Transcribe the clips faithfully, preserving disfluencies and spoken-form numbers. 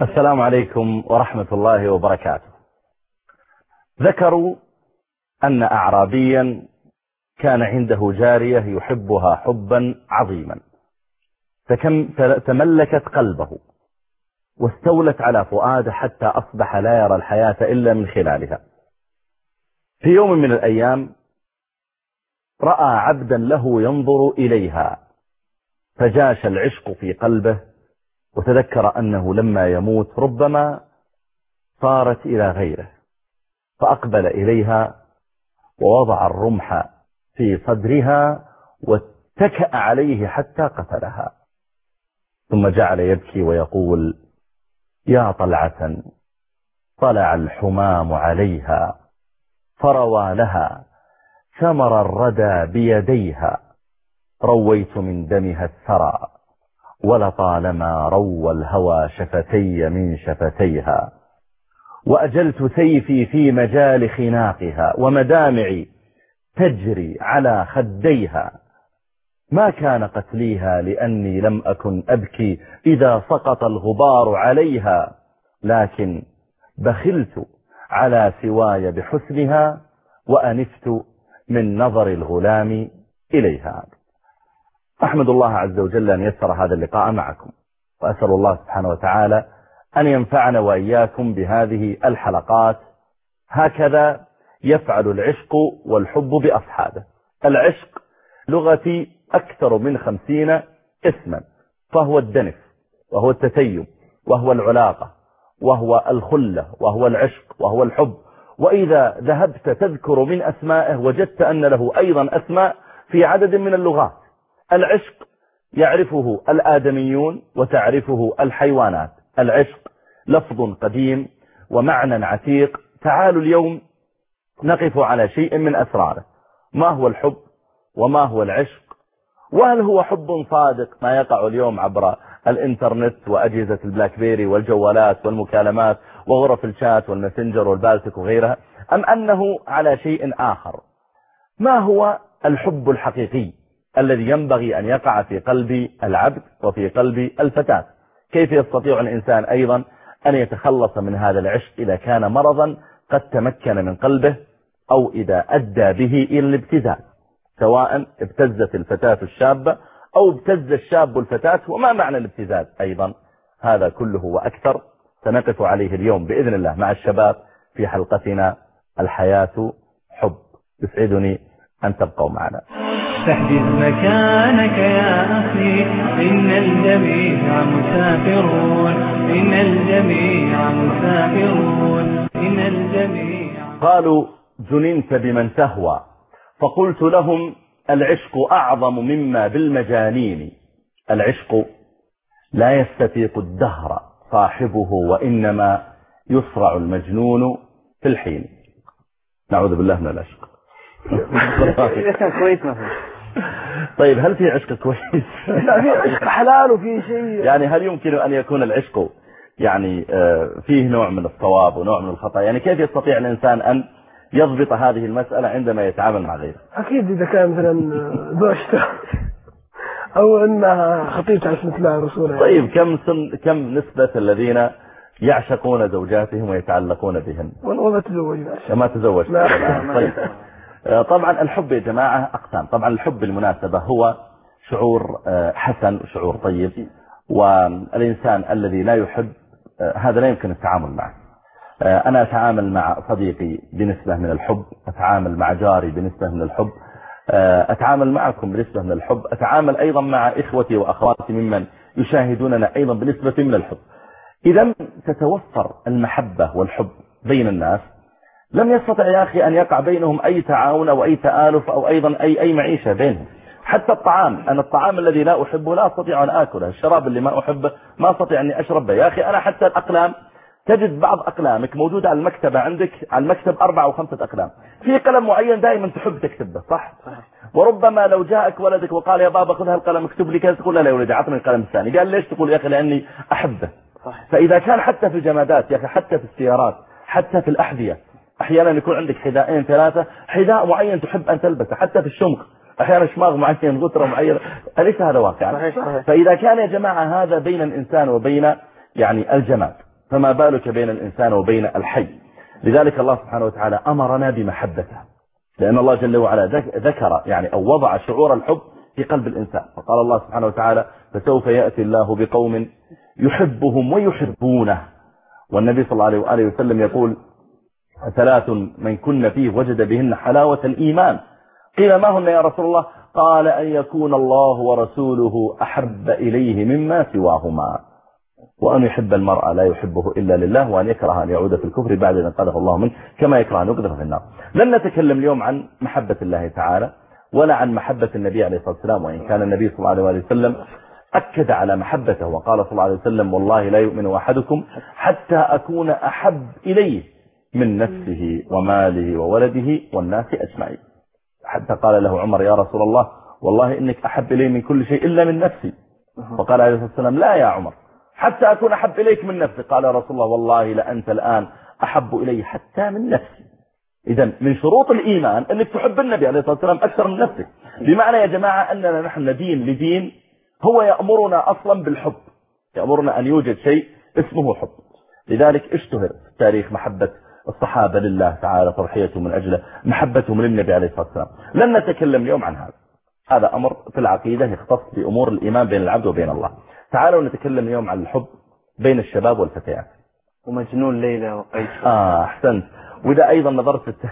السلام عليكم ورحمة الله وبركاته. ذكروا أن أعرابيا كان عنده جارية يحبها حبا عظيما، تملكت قلبه واستولت على فؤاده حتى أصبح لا يرى الحياة إلا من خلالها. في يوم من الأيام رأى عبدا له ينظر إليها، فجاش العشق في قلبه وتذكر أنه لما يموت ربما صارت إلى غيره، فأقبل إليها ووضع الرمح في صدرها واتكأ عليه حتى قتلها، ثم جعل يبكي ويقول: يا طلعة طلع الحمام عليها فروى لها ثمر الردى بيديها، رويت من دمها الثرى ولطالما روى الهوى شفتي من شفتيها، وأجلت سيفي في مجال خناقها ومدامعي تجري على خديها، ما كان قتليها لأني لم أكن أبكي إذا سقط الغبار عليها، لكن بخلت على سواي بحسنها وأنفت من نظر الغلام إليها. أحمد الله عز وجل أن يسر هذا اللقاء معكم، وأسأل الله سبحانه وتعالى أن ينفعنا وإياكم بهذه الحلقات. هكذا يفعل العشق والحب بأصحابه. العشق لغتي أكثر من خمسين اسما، فهو الدنف، وهو التتيم، وهو العلاقة، وهو الخلة، وهو العشق، وهو الحب. وإذا ذهبت تذكر من أسمائه وجدت أن له أيضا أسماء في عدد من اللغات. العشق يعرفه الآدميون وتعرفه الحيوانات. العشق لفظ قديم ومعنى عتيق. تعالوا اليوم نقف على شيء من أسراره. ما هو الحب وما هو العشق؟ وهل هو حب صادق ما يقع اليوم عبر الانترنت وأجهزة البلاك بيري والجوالات والمكالمات وغرف الشات والماسنجر والبالتك وغيرها، أم أنه على شيء آخر؟ ما هو الحب الحقيقي الذي ينبغي أن يقع في قلب العبد وفي قلب الفتاة؟ كيف يستطيع الإنسان أيضا أن يتخلص من هذا العشق إذا كان مرضا قد تمكن من قلبه، أو إذا أدى به إلى الابتزاز، سواء ابتزت الفتاة الشابة أو ابتز الشاب الفتاة؟ وما معنى الابتزاز أيضا؟ هذا كله وأكثر سنقف عليه اليوم بإذن الله مع الشباب في حلقتنا الحياة حب. يسعدني أن تبقوا معنا. فاحجز مكانك يا أخي، إن الجميع مسافرون، إن الجميع مسافرون، إن الجميع. قالوا: جننت بمن تهوى، فقلت لهم: العشق أعظم مما بالمجانين. العشق لا يستفيق الدهر صاحبه، وإنما يصرع المجنون في الحين. نعوذ بالله من العشق. كويس ما في. طيب، هل في عشق كويس؟ لا، في عشق حلال وفي شيء. يعني هل يمكن أن يكون العشق يعني فيه نوع من الصواب ونوع من الخطأ؟ يعني كيف يستطيع الإنسان أن يضبط هذه المسألة عندما يتعامل مع غيره؟ أكيد إذا كان مثلا زوجته أو أنها خطيبته على سنة الله ورسوله. طيب، كم سن كم نسبة الذين يعشقون زوجاتهم ويتعلقون بهن؟ وما تزوجنا. ما تزوج. طيب، طبعا الحب يا جماعة أقسام. طبعا الحب بالمناسبة هو شعور حسن وشعور طيب، والإنسان الذي لا يحب هذا لا يمكن التعامل معه. أنا أتعامل مع صديقي بنسبة من الحب، أتعامل مع جاري بنسبة من الحب، أتعامل معكم بنسبة من الحب، أتعامل أيضا مع إخوتي وأخواتي ممن يشاهدوننا أيضا بنسبة من الحب. إذا تتوفر المحبة والحب بين الناس، لم يستطع يا أخي أن يقع بينهم أي تعاون أو أي تآلف أو أيضا أي أي معيشة بينهم. حتى الطعام، أنا الطعام الذي لا أحبه لا أستطيع أن آكله، الشراب اللي ما أحبه ما أستطيع أني أشرب به. يا أخي أنا حتى الأقلام، تجد بعض أقلامك موجودة على المكتبة عندك، على المكتب أربعة أو خمسة أقلام، في قلم معين دائما تحب تكتب به، صح؟ وربما لو جاءك ولدك وقال: يا بابا خذ هالقلم اكتب لي كذا، تقول: لا لا يا ولدي عطني القلم الثاني. قال: ليش؟ تقول: يا أخي لأني أحبه. فإذا كان حتى في الجمادات يا أخي، حتى في السيارات، حتى في الأحذية، أحيانا يكون عندك حذاءين ثلاثة، حذاء معين تحب أن تلبسه، حتى في الشمغ أحيانا شماغ معين، غترة معينة، أليس هذا واقع؟ فإذا كان يا جماعة هذا بين الإنسان وبين يعني الجماد، فما بالك بين الإنسان وبين الحي. لذلك الله سبحانه وتعالى أمرنا بمحبته، لأن الله جل وعلا ذكر يعني أو وضع شعور الحب في قلب الإنسان. فقال الله سبحانه وتعالى فسوف يأتي الله بقوم يحبهم ويحبونه. والنبي صلى الله عليه وآله وسلم يقول ثلاث من كن فيه وجد بهن حلاوة الإيمان. قيل ما هن يا رسول الله؟ قال أن يكون الله ورسوله أحب إليه مما سواهما، وأن يحب المرأة لا يحبه إلا لله، وأن يكره أن يعود في الكفر بعد أن قذف الله منه كما يكره أن يقذف في النار. لن نتكلم اليوم عن محبة الله تعالى ولا عن محبة النبي عليه الصلاة والسلام، وإن كان النبي صلى الله عليه وسلم أكد على محبته وقال صلى الله عليه وسلم والله لا يؤمن أحدكم حتى أكون أحب إليه من نفسه وماله وولده والناس أجمعين. حتى قال له عمر يا رسول الله والله إنك أحب إلي من كل شيء إلا من نفسي. فقال عليه الصلاة والسلام لا يا عمر حتى أكون أحب إليك من نفسي. قال يا رسول الله والله لأنت الآن أحب إلي حتى من نفسي. إذن من شروط الإيمان أنك تحب النبي عليه الصلاة والسلام أكثر من نفسك. بمعنى يا جماعة أننا نحن ندين لدين هو يأمرنا أصلا بالحب، يأمرنا أن يوجد شيء اسمه حب. لذلك اشتهر في التاريخ محبة الصحابة لله تعالى تضحيتهم من أجله، محبتهم للنبي عليه الصلاة والسلام. لن نتكلم اليوم عن هذا، هذا أمر في العقيدة يختص بأمور الإيمان بين العبد وبين الله. تعالوا نتكلم اليوم عن الحب بين الشباب والفتيات. ومجنون ليلى وقيس. آه أحسنت. وإذا أيضا نظرت الت...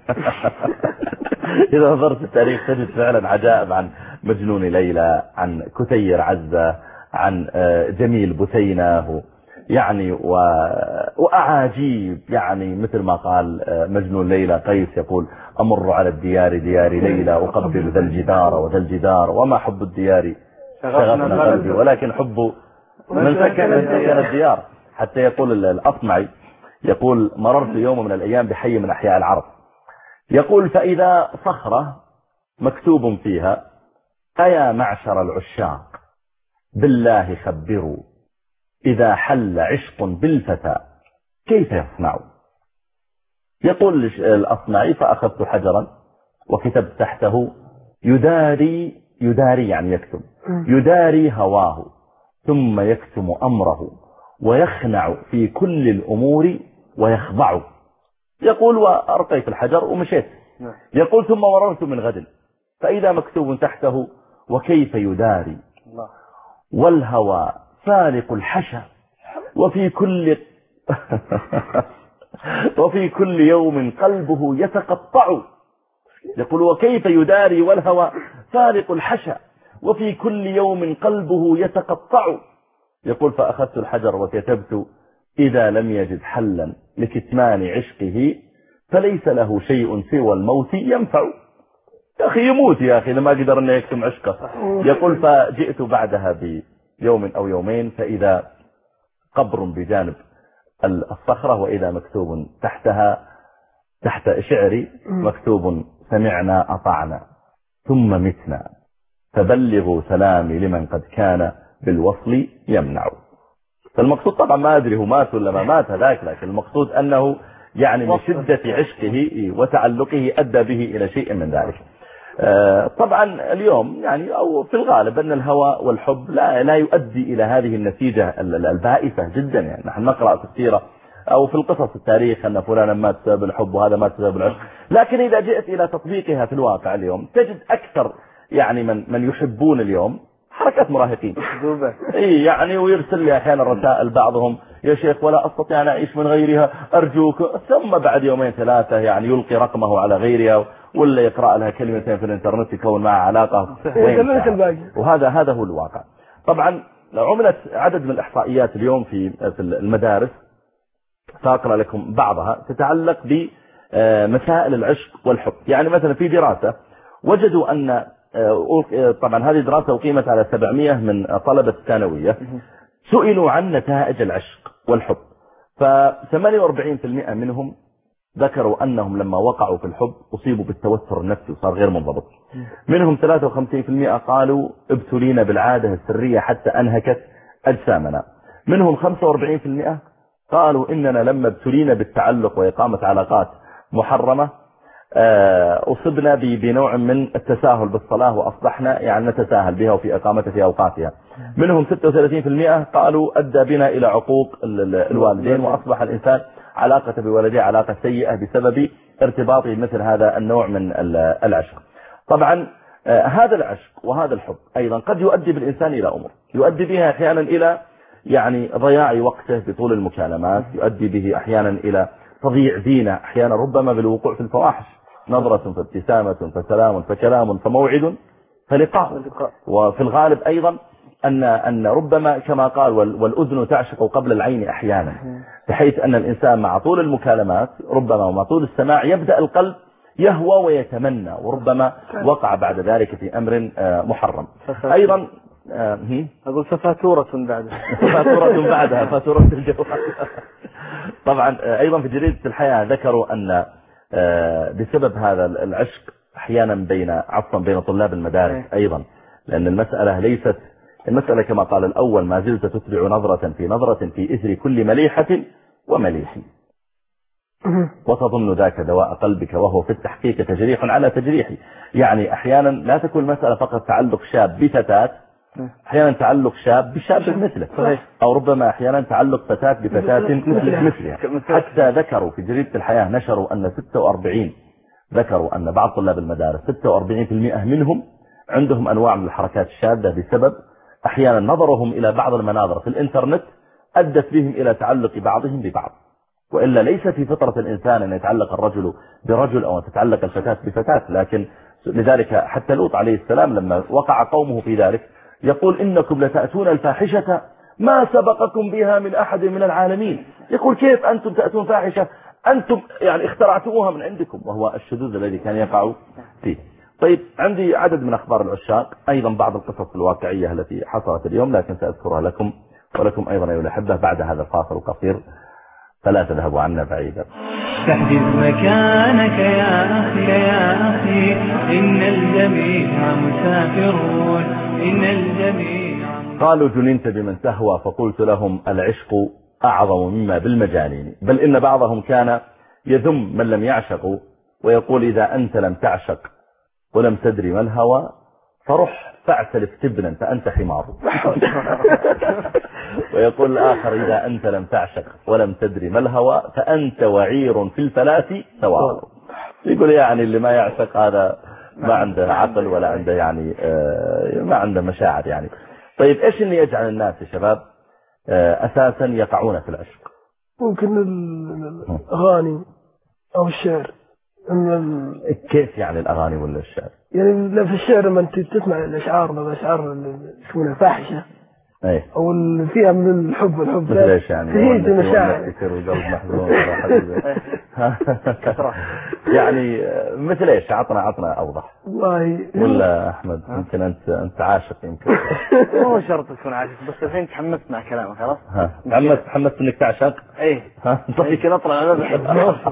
إذا نظرت التاريخ تجد فعلا عجائب عن مجنون ليلى، عن كتير عزة، عن جميل بثينة، يعني و... وأعاجيب يعني مثل ما قال مجنون ليلى قيس يقول أمر على الديار ديار ليلى أقبل ذا الجدار وذا الجدار وما حب الديار شغفنا قلبي ولكن حب من سكن الديار. حتى يقول الأصمعي يقول مررت يوم من الأيام بحي من أحياء العرب، يقول فإذا صخرة مكتوب فيها أيا معشر العشاق بالله خبروا إذا حل عشق بالفتى كيف يصنع. يقول الأصمعي فأخذت حجرا وكتبت تحته يداري يداري يعني يكتب يداري هواه ثم يكتم أمره ويخنع في كل الأمور ويخضع. يقول وأرقيت الحجر ومشيت. يقول ثم مررت من غد فإذا مكتوب تحته وكيف يداري والهوى فالق الحشا وفي كل وفي كل يوم قلبه يتقطع. يقول وكيف يداري والهوى فالق الحشا وفي كل يوم قلبه يتقطع. يقول فأخذت الحجر وكتبت إذا لم يجد حلا لكتمان عشقه فليس له شيء سوى الموت ينفع. يا أخي يموت يا أخي لما قدر أنه يكتم عشقه. يقول فجئت بعدها بيوم أو يومين فإذا قبر بجانب الصخرة وإذا مكتوب تحتها تحت شعري مكتوب سمعنا أطعنا ثم متنا فبلغوا سلامي لمن قد كان بالوصل يمنع. فالمقصود طبعا ما أدري هو مات ولا ما مات هذاك، لكن المقصود أنه يعني من شدة عشقه وتعلقه أدى به إلى شيء من ذلك. طبعا اليوم يعني أو في الغالب أن الهوى والحب لا, لا يؤدي إلى هذه النتيجة البائسة جدا. يعني نحن نقرأ في السيرة أو في القصص التاريخ أن فلانا مات بسبب الحب وهذا مات بسبب العشق، لكن إذا جئت إلى تطبيقها في الواقع اليوم تجد أكثر يعني من من يحبون اليوم حركات مراهقين. إيه يعني ويرسل لي أحيانا رسائل بعضهم يا شيخ ولا أستطيع أن أعيش من غيرها أرجوك، ثم بعد يومين ثلاثة يعني يلقي رقمه على غيرها ولا يقرأ لها كلمتين في الانترنت يكون معها علاقة. وهذا هذا هو الواقع. طبعا لو عملت عدد من الإحصائيات اليوم في في المدارس سأقرأ لكم بعضها تتعلق بمسائل العشق والحب. يعني مثلا في دراسة وجدوا أن طبعا هذه دراسة أقيمت على سبعمائة من طلبة الثانوية سئلوا عن نتائج العشق والحب، فثمانية وأربعين بالمئة منهم ذكروا أنهم لما وقعوا في الحب أصيبوا بالتوتر النفسي وصار غير منضبط. منهم ثلاثة وخمسين بالمئة قالوا ابتلينا بالعادة السرية حتى أنهكت أجسامنا. منهم خمسة وأربعين بالمئة قالوا إننا لما ابتلينا بالتعلق وإقامة علاقات محرمة أصبنا بنوع من التساهل بالصلاة وأصبحنا يعني نتساهل بها وفي إقامتها في أوقاتها. منهم ستة وثلاثين بالمئة قالوا أدى بنا إلى عقوق الوالدين، وأصبح الإنسان علاقة بولده علاقة سيئة بسبب ارتباطه مثل هذا النوع من العشق. طبعا هذا العشق وهذا الحب أيضا قد يؤدي بالإنسان إلى أمور، يؤدي بها أحيانا إلى يعني ضياع وقته بطول المكالمات، يؤدي به أحيانا إلى تضييع دينه، أحيانا ربما بالوقوع في الفواحش، نظرة فابتسامة فسلام فكلام فموعد فلقاء. وفي الغالب أيضا أن أن ربما كما قال والأذن تعشق قبل العين أحيانا، بحيث أن الإنسان مع طول المكالمات ربما ومع طول السماع يبدأ القلب يهوى ويتمنى، وربما وقع بعد ذلك في أمر محرم. أيضا أقول ففاتورة بعدها فاتورة بعدها فاتورة الجوال. طبعا أيضا في جريدة الحياة ذكروا أن بسبب هذا العشق أحيانا بين عفوا بين طلاب المدارس أيضا، لأن المسألة ليست المسألة كما قال الأول ما زلت تتبع نظرة في نظرة في إثر كل مليحة ومليح، وتظن ذاك دواء قلبك وهو في التحقيق تجريح على تجريح. يعني أحيانا لا تكون المسألة فقط تعلق شاب بفتاة، أحيانا تعلق شاب بشاب مثله، أو ربما أحيانا تعلق فتاة بفتاة مثلها. حتى ذكروا في جريدة الحياة نشروا أن ستة وأربعين ذكروا أن بعض طلاب المدارس ستة وأربعين بالمئة منهم عندهم أنواع من الحركات الشاذة بسبب أحيانا نظرهم إلى بعض المناظر في الإنترنت أدت بهم إلى تعلق بعضهم ببعض، وإلا ليس في فطرة الإنسان أن يتعلق الرجل برجل أو أن تتعلق الفتاة بفتاة. لكن لذلك حتى لوط عليه السلام لما وقع قومه في ذلك يقول إنكم لتأتون الفاحشة ما سبقكم بها من أحد من العالمين. يقول كيف أنتم تأتون فاحشة أنتم يعني اخترعتموها من عندكم، وهو الشذوذ الذي كان يقع فيه. طيب عندي عدد من أخبار العشاق، أيضا بعض القصص الواقعية التي حصلت اليوم، لكن سأذكرها لكم ولكم أيضا أيها الأحبة بعد هذا الفاصل القصير، فلا تذهبوا عنا بعيدا. تحجز مكانك يا أخي يا أخي، إن الجميع مسافرون، إن الجميع. قالوا جننت بمن تهوى، فقلت لهم العشق أعظم مما بالمجانين، بل إن بعضهم كان يذم من لم يعشقوا ويقول إذا أنت لم تعشق ولم تدري ما الهوى فرح فاعتلف تبنا فأنت حمار. ويقول الآخر إذا أنت لم تعشق ولم تدري ما الهوى فأنت وعير في الفلاة سواء. يقول يعني اللي ما يعشق هذا ما عنده عقل ولا عنده يعني ما عنده مشاعر يعني. طيب إيش اللي يجعل الناس يا شباب أساسا يقعون في العشق؟ ممكن الأغاني أو الشعر. كيف يعني الأغاني ولا الشعر؟ يعني في الشعر لما أنت تسمع الأشعار الأشعار اسمها فاحشة أيه؟ أو اللي فيها من الحب والحب مثل إيش يعني؟ تهيج المشاعر يصير القلب محزون يعني مثل إيش؟ عطنا عطنا أوضح. والله ولا أحمد يمكن أنت أنت عاشق يمكن. مو شرط تكون عاشق، بس الحين تحمست مع كلامك خلاص. تحمست تحمست إنك تعشق؟ إيه. طيب كذا أطلع أنا بحب.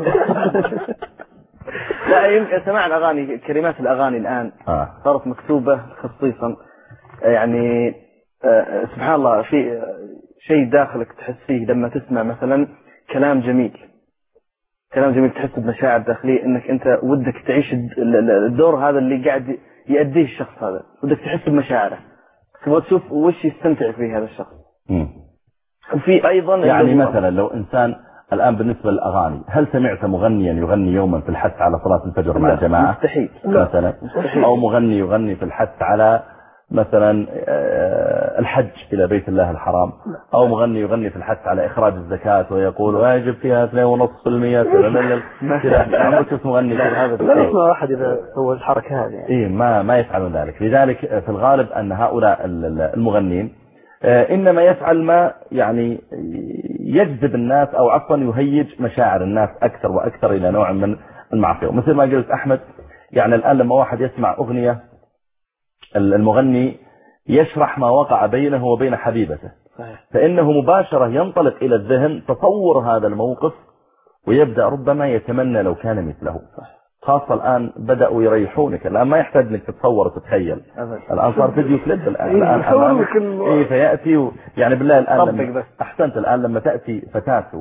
لا يمكن سماع الأغاني، كلمات الأغاني الآن آه. صارت مكتوبة خصيصا يعني آه سبحان الله في شيء داخلك تحس فيه لما تسمع مثلا كلام جميل، كلام جميل تحس بمشاعر داخلية انك انت ودك تعيش الدور هذا اللي قاعد يأديه الشخص هذا، ودك تحس بمشاعره، تبغى تشوف وش يستمتع فيه هذا الشخص. مم. وفي ايضا يعني مثلا لو انسان الآن بالنسبة للأغاني، هل سمعت مغنيا يغني يوما في الحث على صلاة الفجر مع الجماعة؟ مستحيل. مثلا مستحيل. أو مغني يغني في الحث على مثلا الحج إلى بيت الله الحرام، أو مغني يغني في الحث على إخراج الزكاة ويقول واجب فيها اثنين ونصف بالمئة كذا. عمرك تسمع مغني هذا؟ لا يسمع أحد إذا سوى الحركة هذه. إيه ما ما يفعلون ذلك. لذلك في الغالب أن هؤلاء المغنين إنما يفعل ما يعني يجذب الناس أو عفوا يهيج مشاعر الناس أكثر وأكثر إلى نوع من المعصية. ومثل ما قلت أحمد يعني الآن لما واحد يسمع أغنية المغني يشرح ما وقع بينه وبين حبيبته، فإنه مباشرة ينطلق إلى الذهن تصور هذا الموقف ويبدأ ربما يتمنى لو كان مثله. خاصة الآن بدأوا يريحونك، الآن ما يحتاج انك تتصور وتتخيل، الآن صار فيديو كليب الآن الآن أمامك إيه فيأتي و... يعني بالله الآن لما... أحسنت الآن لما تأتي فتاة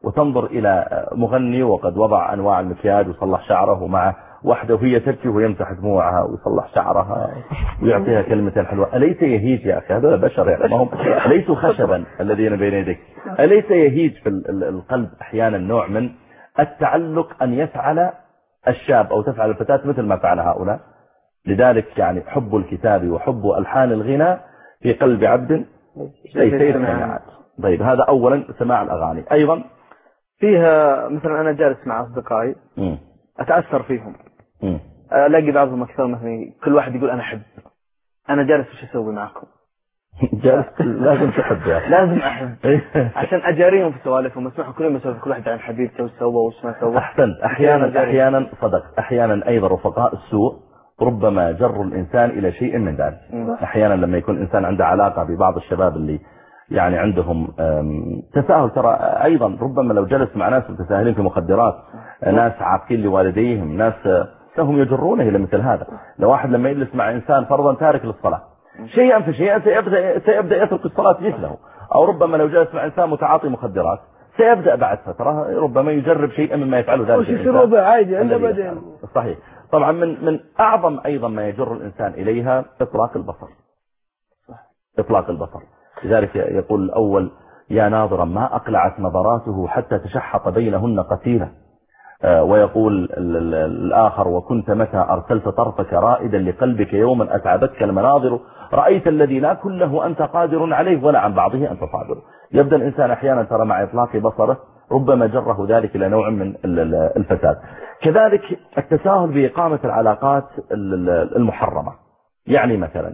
وتنظر إلى مغني وقد وضع أنواع المكياج وصلح شعره ومع واحدة وهي تبكي ويمسح دموعها ويصلح شعرها ويعطيها كلمة حلوة. أليس يهيج يا أخي؟ هذا بشر يعني، ما هم ليسوا خشبا الذين بين يديك. أليس يهيج في القلب أحيانا نوع من التعلق أن يفعل الشاب أو تفعل الفتاة مثل ما فعل هؤلاء؟ لذلك يعني حب الكتاب وحب ألحان الغناء في قلب عبد ليس يسمع. طيب هذا أولا سماع الأغاني. أيضا فيها مثلا أنا جالس مع أصدقائي م. أتأثر فيهم، م. ألاقي بعضهم أكثر مثلا كل واحد يقول أنا أحب، أنا جالس وش أسوي معكم؟ جالس لازم تحب يا أخي. لازم أحب عشان أجاريهم في سوالفهم، أسمعهم كل يوم يسولف كل واحد عن حبيبته وسوى وش ما سوى. أحسنت. أحيانا أحيانا صدق، أحيانا أيضا رفقاء السوء ربما جر الإنسان إلى شيء من ذلك. أحيانا لما يكون الإنسان عنده علاقة ببعض الشباب اللي يعني عندهم تساهل، ترى أيضا ربما لو جلس مع ناس متساهلين في مخدرات، ناس عاقين لوالديهم، ناس هم يجرونه إلى مثل هذا. لو واحد لما يجلس مع إنسان فرضا تارك للصلاة شيئا فشيئا سيبدأ, سيبدأ يترك الصلاة مثله، أو ربما لو جلس مع إنسان متعاطي مخدرات سيبدأ بعد فترة ربما يجرب شيئا مما يفعله ذلك الإنسان عادي. صحيح. طبعا من من أعظم أيضا ما يجر الإنسان إليها إطلاق البصر. إطلاق البصر. لذلك يقول الأول يا ناظرا ما أقلعت نظراته حتى تشحط بينهن قتيلة، ويقول الآخر وكنت متى أرسلت طرفك رائدا لقلبك يوما أتعبتك المناظر رأيت الذي لا كله أنت قادر عليه ولا عن بعضه أنت صابر. يبدأ الإنسان أحيانا ترى مع إطلاق بصره ربما جره ذلك إلى نوع من الفساد. كذلك التساهل بإقامة العلاقات المحرمة، يعني مثلا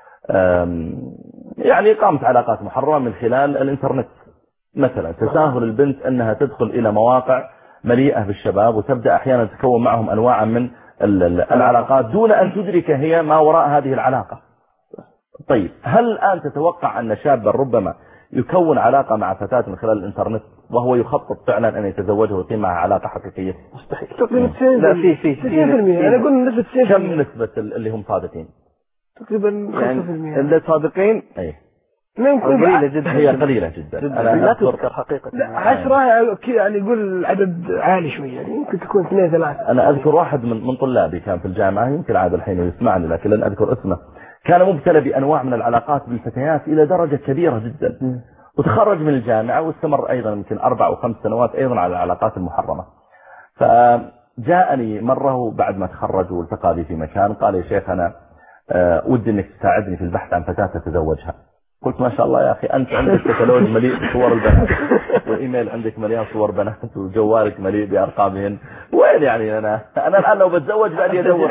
يعني إقامة علاقات محرمة من خلال الإنترنت مثلا، تساهل البنت أنها تدخل إلى مواقع مليئة بالشباب وتبدأ أحيانا تكون معهم أنواع من العلاقات دون أن تدرك هي ما وراء هذه العلاقة. طيب هل الآن تتوقع أن شابا ربما يكون علاقة مع فتاة من خلال الإنترنت وهو يخطط فعلا أن يتزوجها ويقيم معها علاقة حقيقية؟ مستحيل. تقريبا لا في في تسعين بالمئة. أنا أقول نسبة تسعين بالمئة. كم نسبة اللي هم صادقين؟ تقريبا خمسة بالمئة. اللي صادقين أي قليلة جدا. هي قليلة جدا. جدا. لا تذكر حقيقة. لا عشرة يعني يقول عدد عالي شوية، يعني يمكن تكون اثنين ثلاثة. أنا أذكر واحد من من طلابي كان في الجامعة، يمكن عاد الحين يسمعني لكن لن أذكر اسمه، كان مبتلى بأنواع من العلاقات بالفتيات إلى درجة كبيرة جدا، م. وتخرج من الجامعة واستمر أيضا يمكن أربع أو خمس سنوات أيضا على العلاقات المحرمة. فجاءني مرة بعد ما تخرج والتقى بي في مكان قال يا شيخ أنا ودي أنك تساعدني في البحث عن فتاة تتزوجها. قلت ما شاء الله يا أخي أنت عندك كتالوج مليء بصور البنات والإيميل عندك مليان صور بنات وجوالك مليء بأرقامهن، وين يعني أنا أنا الآن لو بتزوج بعد يدور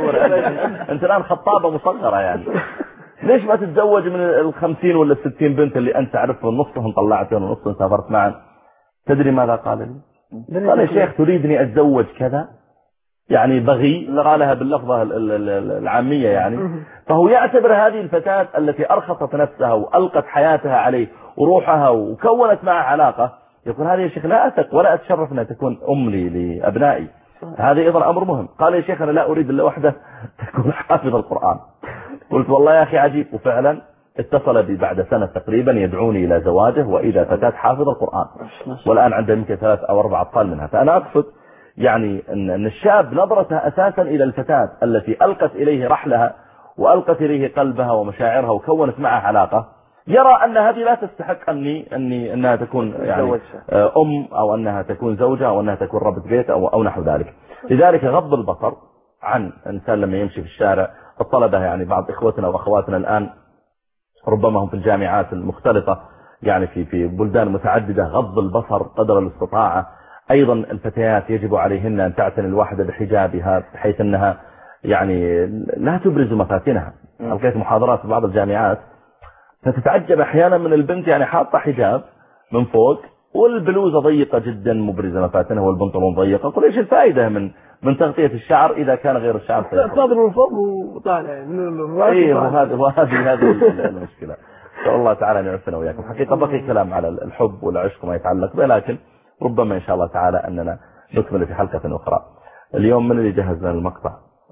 أنت الآن خطابة مصغرة يعني، ليش ما تتزوج من الخمسين ولا الستين بنت اللي أنت عرفهم نصهم طلعتهم ونصهم سافرت معا؟ تدري ماذا قال لي؟ قال يا شيخ تريدني أتزوج كذا، يعني بغي، قالها باللفظة العامية يعني. فهو يعتبر هذه الفتاة التي أرخصت نفسها وألقت حياتها عليه وروحها وكونت معه علاقة، يقول هذا يا شيخ لا أثق ولا أتشرف أنها تكون أم لي لأبنائي. هذا أيضا أمر مهم. قال يا شيخ أنا لا أريد إلا وحدة تكون حافظ القرآن. قلت والله يا أخي عجيب. وفعلا اتصل بي بعد سنة تقريبا يدعوني إلى زواجه وإذا فتاة حافظ القرآن، والآن عنده يمكن ثلاث أو أربع أطفال منها. فأنا أقصد يعني أن الشاب نظرته أساسا إلى الفتاة التي ألقت إليه رحلها وألقت إليه قلبها ومشاعرها وكونت معها علاقة، يرى أن هذه لا تستحق أني أني أنها تكون يعني أم أو أنها تكون زوجة أو أنها تكون ربة بيت أو أو نحو ذلك. لذلك غض البصر عن إنسان لما يمشي في الشارع. الطلبة يعني بعض إخوتنا وأخواتنا الآن ربما هم في الجامعات المختلطة يعني في في بلدان متعددة، غض البصر قدر الاستطاعة. أيضا الفتيات يجب عليهن أن تعتني الواحدة بحجابها بحيث أنها يعني لا تبرز مفاتنها. ألقيت محاضرات في بعض الجامعات فتتعجب أحيانا من البنت يعني حاطة حجاب من فوق والبلوزة ضيقة جدا مبرزة مفاتنها والبنطلون ضيقة. قل إيش الفائدة من من تغطية الشعر إذا كان غير الشعر صادر من فوق وطالع من الرأس. أيه وهذه وهذه هذه المشكلة. شاء الله تعالى أن يعفنا وياكم. حقيقة بقي كلام على الحب والعشق وما يتعلق به، لكن ربما إن شاء الله تعالى أننا نكمل في حلقة أخرى. اليوم من اللي جهز لنا المقطع؟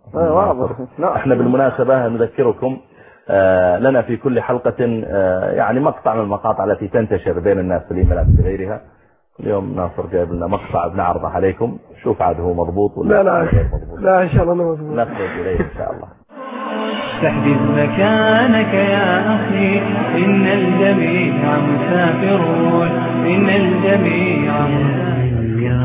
احنا بالمناسبة نذكركم لنا في كل حلقة يعني مقطع من المقاطع التي تنتشر بين الناس في الإيميلات وغيرها، اليوم ناصر جايب لنا مقطع بنعرضه عليكم، شوف عاد هو مضبوط ولا لا لا غير مضبوط. لا إن شاء الله مضبوط. نخرج إليه إن شاء الله. تحدث مكانك يا أخي، إن الجميع مسافرون، إن الجميع مسافرون. يا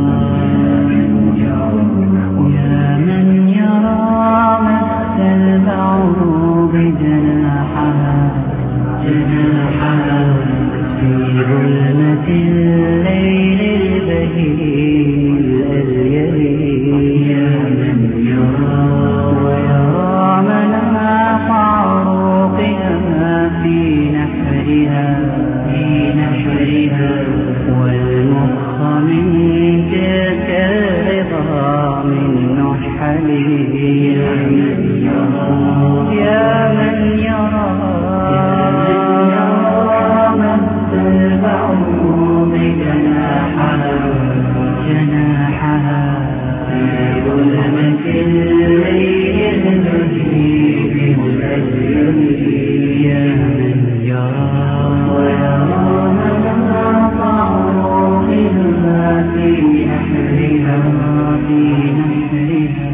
من يرى مس البعوض جناحها جناحها في ظلمة الليل البهيم الأليل. يا من يرى ويرى مناح عروقها في نحرها في نحرها والمخ من تلك الرضا من نحله. يا من يرى يا من يرى مس البعوض جناحها جناحها في ظلمة الليل البهيم الأليل. يا من يرى ويرى مناط عروقها في نحرها في نحرها.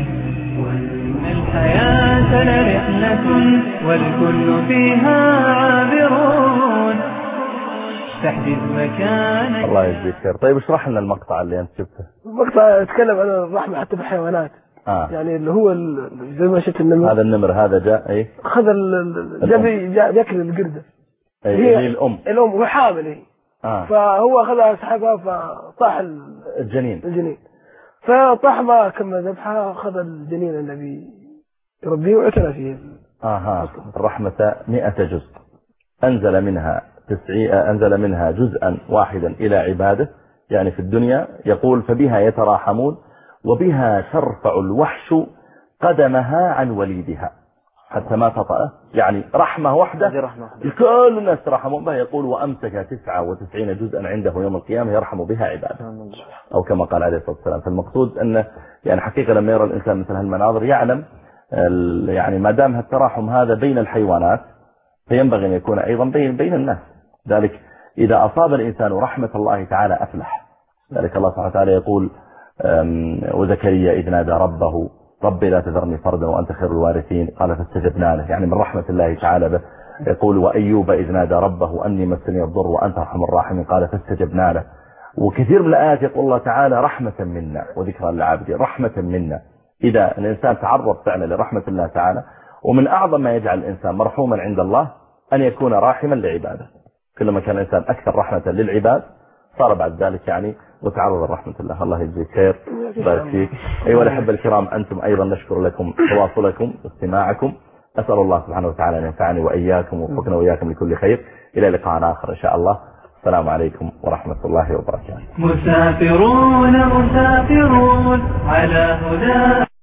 الحياة لرحلة والكل فيها عابرون، تحدث مكانك. الله يجزيك خير. طيب اشرح لنا المقطع اللي أنت شفته. المقطع يتكلم عن الرحمة حتى بالحيوانات. آه. يعني اللي هو ال- زي ما شفت النمر، هذا النمر هذا جاء ايه أخذ ال- جاب جا- بياكل القردة. ايه هي هي الأم. الأم وهي حامل هي. آه. فهو أخذها سحبها فطاح ال- الجنين. الجنين، فطاح ما كمل ذبحها، أخذ الجنين الذي يربيه واعتنى فيه. آها. الرحمة مئة جزء، أنزل منها تسعي أنزل منها جزءا واحدا إلى عباده، يعني في الدنيا يقول فبها يتراحمون وبها ترفع الوحش قدمها عن وليدها حتى ما تطأه، يعني رحمة واحدة كل الناس ترحمون بها. يقول وأمسك تسعة وتسعين جزءا عنده يوم القيامة يرحم بها عباده، أو كما قال عليه الصلاة والسلام. فالمقصود أن يعني حقيقة لما يرى الإنسان مثل هالمناظر يعلم يعني ما دام هالتراحم هذا بين الحيوانات فينبغي أن يكون أيضا بين بين الناس. ذلك إذا أصاب الإنسان رحمة الله تعالى أفلح. ذلك الله سبحانه وتعالى يقول وزكريا إذ نادى ربه ربي لا تذرني فردا وأنت خير الوارثين قال فاستجبنا له، يعني من رحمة الله تعالى به. يقول وأيوب إذ نادى ربه أني مسني الضر وأنت أرحم الراحمين قال فاستجبنا له. وكثير من الآيات يقول الله تعالى رحمة منا وذكرى للعابدين، رحمة منا. إذا الإنسان تعرض فعلا لرحمة الله تعالى، ومن أعظم ما يجعل الإنسان مرحوما عند الله أن يكون راحما لعباده. كلما كان الإنسان أكثر رحمة للعباد صار بعد ذلك يعني وتعرض لرحمة الله. الله يجزيك خير بارك فيك. أيها الأحبة الكرام، أنتم أيضا نشكر لكم تواصلكم واستماعكم. أسأل الله سبحانه وتعالى أن ينفعني وإياكم ووفقنا وإياكم لكل خير. إلى لقاء آخر إن شاء الله. السلام عليكم ورحمة الله وبركاته. مسافرون مسافرون على هدى